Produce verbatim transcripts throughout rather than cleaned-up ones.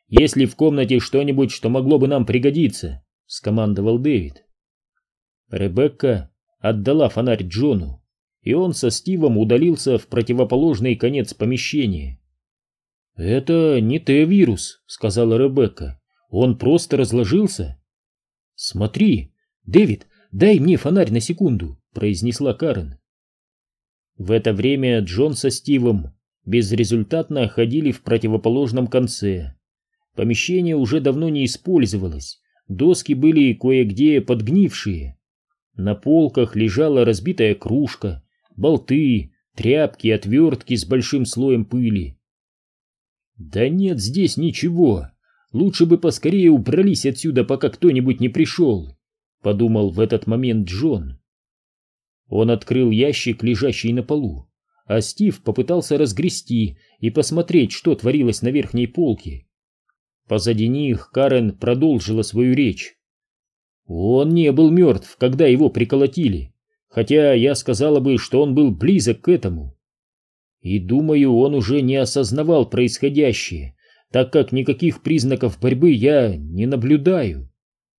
Есть ли в комнате что-нибудь, что могло бы нам пригодиться?» — скомандовал Дэвид. Ребекка отдала фонарь Джону, и он со Стивом удалился в противоположный конец помещения. «Это не Т-вирус», — сказала Ребекка. «Он просто разложился». «Смотри, Дэвид, дай мне фонарь на секунду», — произнесла Карен. В это время Джон со Стивом безрезультатно ходили в противоположном конце. Помещение уже давно не использовалось, доски были кое-где подгнившие. На полках лежала разбитая кружка, болты, тряпки, отвертки с большим слоем пыли. «Да нет здесь ничего, лучше бы поскорее убрались отсюда, пока кто-нибудь не пришел», — подумал в этот момент Джон. Он открыл ящик, лежащий на полу, а Стив попытался разгрести и посмотреть, что творилось на верхней полке. Позади них Карен продолжила свою речь. «Он не был мертв, когда его приколотили, хотя я сказала бы, что он был близок к этому. И думаю, он уже не осознавал происходящее, так как никаких признаков борьбы я не наблюдаю».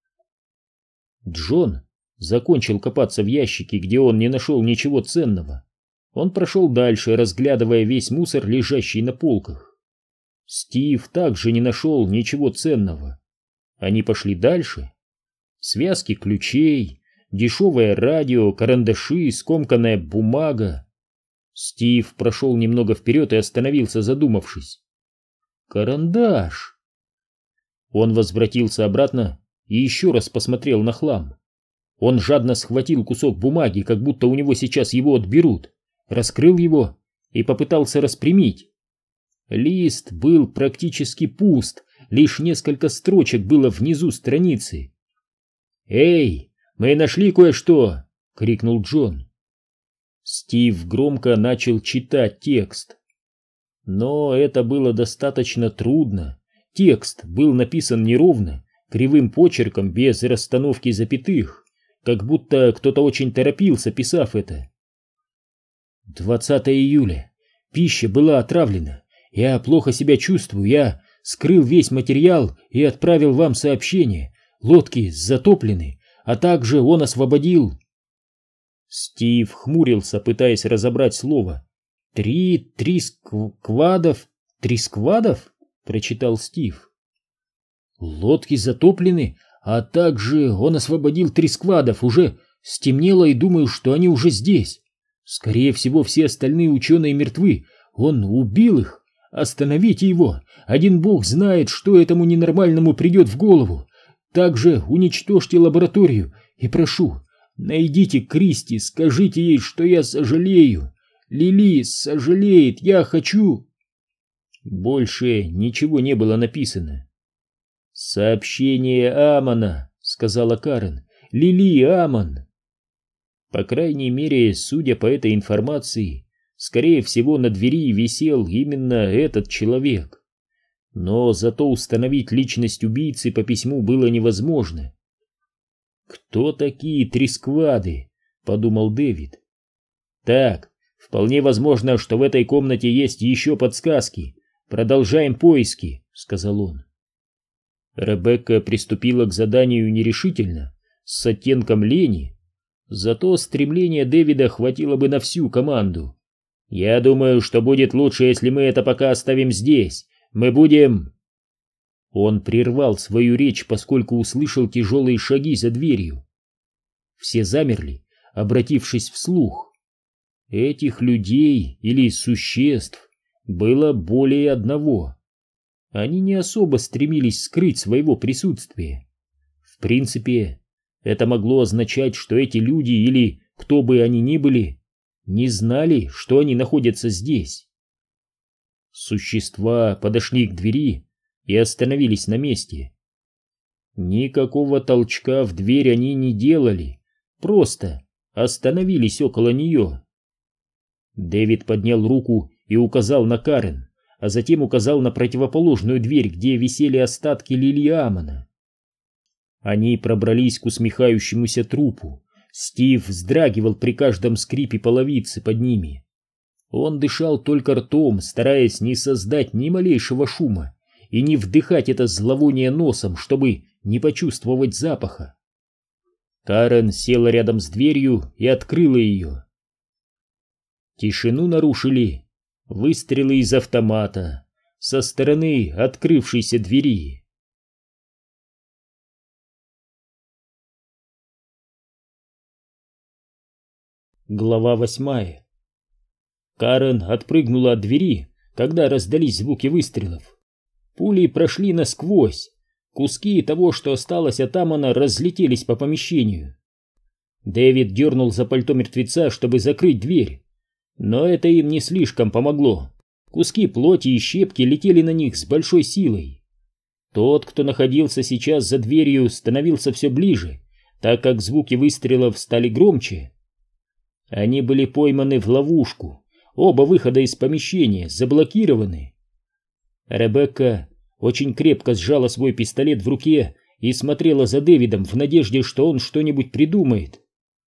Джон закончил копаться в ящике, где он не нашел ничего ценного. Он прошел дальше, разглядывая весь мусор, лежащий на полках. Стив также не нашел ничего ценного. Они пошли дальше. Связки ключей, дешевое радио, карандаши, скомканная бумага. Стив прошел немного вперед и остановился, задумавшись. Карандаш! Он возвратился обратно и еще раз посмотрел на хлам. Он жадно схватил кусок бумаги, как будто у него сейчас его отберут, раскрыл его и попытался распрямить. Лист был практически пуст, лишь несколько строчек было внизу страницы. «Эй, мы нашли кое-что!» — крикнул Джон. Стив громко начал читать текст. Но это было достаточно трудно. Текст был написан неровно, кривым почерком, без расстановки запятых, как будто кто-то очень торопился, писав это. двадцатого июля. Пища была отравлена. Я плохо себя чувствую. Я скрыл весь материал и отправил вам сообщение. Лодки затоплены, а также он освободил... Стив хмурился, пытаясь разобрать слово. «Три трисквадов? Трисквадов?» — прочитал Стив. «Лодки затоплены, а также он освободил трисквадов. Уже стемнело, и думаю, что они уже здесь. Скорее всего, все остальные ученые мертвы. Он убил их. Остановите его. Один бог знает, что этому ненормальному придет в голову. Также уничтожьте лабораторию и прошу, найдите Кристи, скажите ей, что я сожалею. Лили сожалеет, я хочу...» Больше ничего не было написано. «Сообщение Амона», — сказала Карен. «Лили Амон». По крайней мере, судя по этой информации, скорее всего, на двери висел именно этот человек. Но зато установить личность убийцы по письму было невозможно. «Кто такие трисквады?» — подумал Дэвид. «Так, вполне возможно, что в этой комнате есть еще подсказки. Продолжаем поиски», — сказал он. Ребекка приступила к заданию нерешительно, с оттенком лени. Зато стремления Дэвида хватило бы на всю команду. «Я думаю, что будет лучше, если мы это пока оставим здесь. Мы будем...» Он прервал свою речь, поскольку услышал тяжелые шаги за дверью. Все замерли, обратившись вслух. Этих людей или существ было более одного. Они не особо стремились скрыть своего присутствия. В принципе, это могло означать, что эти люди, или кто бы они ни были, не знали, что они находятся здесь. Существа подошли к двери и остановились на месте. Никакого толчка в дверь они не делали, просто остановились около нее. Дэвид поднял руку и указал на Карен, а затем указал на противоположную дверь, где висели остатки Лили Амона. Они пробрались к усмехающемуся трупу. Стив вздрагивал при каждом скрипе половицы под ними. Он дышал только ртом, стараясь не создать ни малейшего шума, и не вдыхать это зловоние носом, чтобы не почувствовать запаха. Карен села рядом с дверью и открыла ее. Тишину нарушили выстрелы из автомата со стороны открывшейся двери. Глава восьмая. Карен отпрыгнула от двери, когда раздались звуки выстрелов. Пули прошли насквозь. Куски того, что осталось от Амона, разлетелись по помещению. Дэвид дернул за пальто мертвеца, чтобы закрыть дверь. Но это им не слишком помогло. Куски плоти и щепки летели на них с большой силой. Тот, кто находился сейчас за дверью, становился все ближе, так как звуки выстрелов стали громче. Они были пойманы в ловушку. Оба выхода из помещения заблокированы. Ребекка очень крепко сжала свой пистолет в руке и смотрела за Дэвидом в надежде, что он что-нибудь придумает.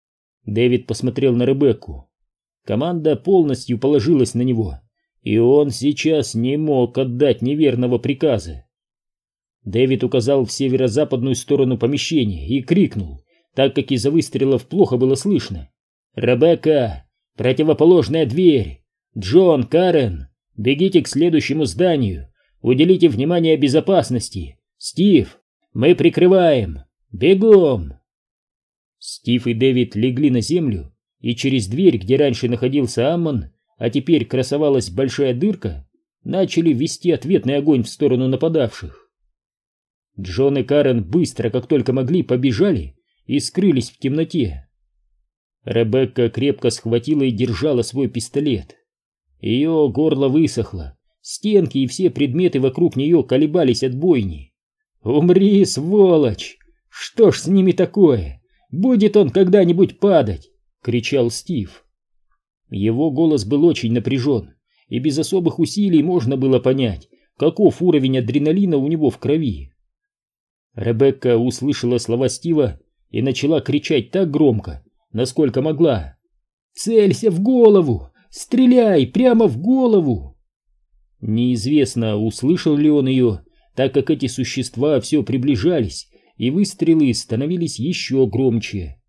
Дэвид посмотрел на Ребекку. Команда полностью положилась на него, и он сейчас не мог отдать неверного приказа. Дэвид указал в северо-западную сторону помещения и крикнул, так как из-за выстрелов плохо было слышно: «Ребекка, противоположная дверь! Джон, Карен, бегите к следующему зданию! Уделите внимание безопасности! Стив, мы прикрываем! Бегом!» Стив и Дэвид легли на землю, и через дверь, где раньше находился Аммон, а теперь красовалась большая дырка, начали вести ответный огонь в сторону нападавших. Джон и Карен быстро, как только могли, побежали и скрылись в темноте. Ребекка крепко схватила и держала свой пистолет. Ее горло высохло, стенки и все предметы вокруг нее колебались от бойни. «Умри, сволочь! Что ж с ними такое? Будет он когда-нибудь падать!» — кричал Стив. Его голос был очень напряжен, и без особых усилий можно было понять, каков уровень адреналина у него в крови. Ребекка услышала слова Стива и начала кричать так громко, насколько могла. «Целься в голову! Стреляй прямо в голову!» Неизвестно, услышал ли он ее, так как эти существа все приближались, и выстрелы становились еще громче.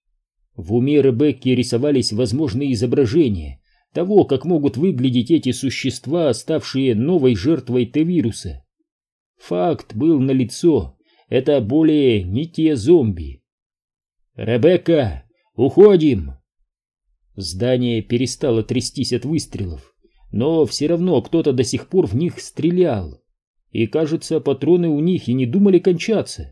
В уме Ребекки рисовались возможные изображения того, как могут выглядеть эти существа, ставшие новой жертвой Т-вируса. Факт был налицо: это более не те зомби. «Ребекка, уходим!» Здание перестало трястись от выстрелов, но все равно кто-то до сих пор в них стрелял, и, кажется, патроны у них и не думали кончаться.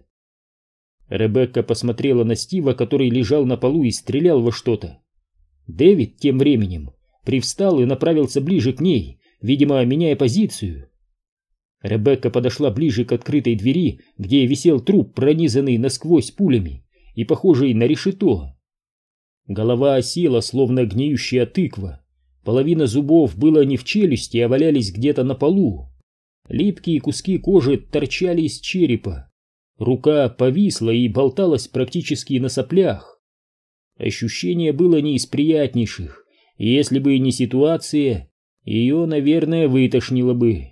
Ребекка посмотрела на Стива, который лежал на полу и стрелял во что-то. Дэвид тем временем привстал и направился ближе к ней, видимо, меняя позицию. Ребекка подошла ближе к открытой двери, где висел труп, пронизанный насквозь пулями и похожий на решето. Голова осела, словно гниющая тыква. Половина зубов была не в челюсти, а валялись где-то на полу. Липкие куски кожи торчали из черепа. Рука повисла и болталась практически на соплях. Ощущение было не из приятнейших, и если бы не ситуация, ее, наверное, вытошнило бы.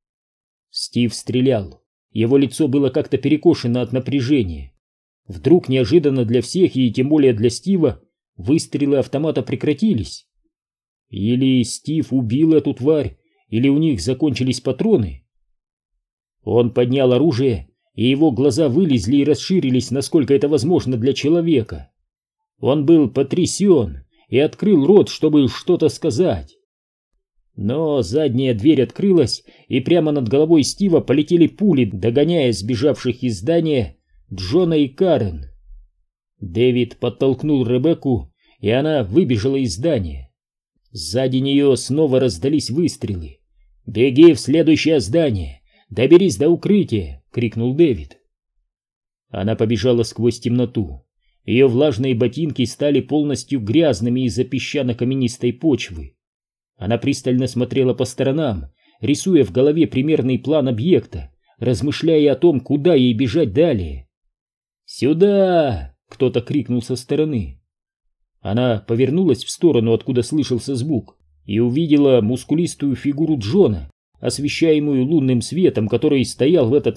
Стив стрелял. Его лицо было как-то перекошено от напряжения. Вдруг, неожиданно для всех, и тем более для Стива, выстрелы автомата прекратились. Или Стив убил эту тварь, или у них закончились патроны. Он поднял оружие, и его глаза вылезли и расширились, насколько это возможно для человека. Он был потрясен и открыл рот, чтобы что-то сказать. Но задняя дверь открылась, и прямо над головой Стива полетели пули, догоняя сбежавших из здания Джона и Карен. Дэвид подтолкнул Ребекку, и она выбежала из здания. Сзади нее снова раздались выстрелы. «Беги в следующее здание! Доберись до укрытия!» — крикнул Дэвид. Она побежала сквозь темноту. Ее влажные ботинки стали полностью грязными из-за песчано-каменистой почвы. Она пристально смотрела по сторонам, рисуя в голове примерный план объекта, размышляя о том, куда ей бежать далее. «Сюда!» — кто-то крикнул со стороны. Она повернулась в сторону, откуда слышался звук, и увидела мускулистую фигуру Джона, освещаемую лунным светом, который стоял в этот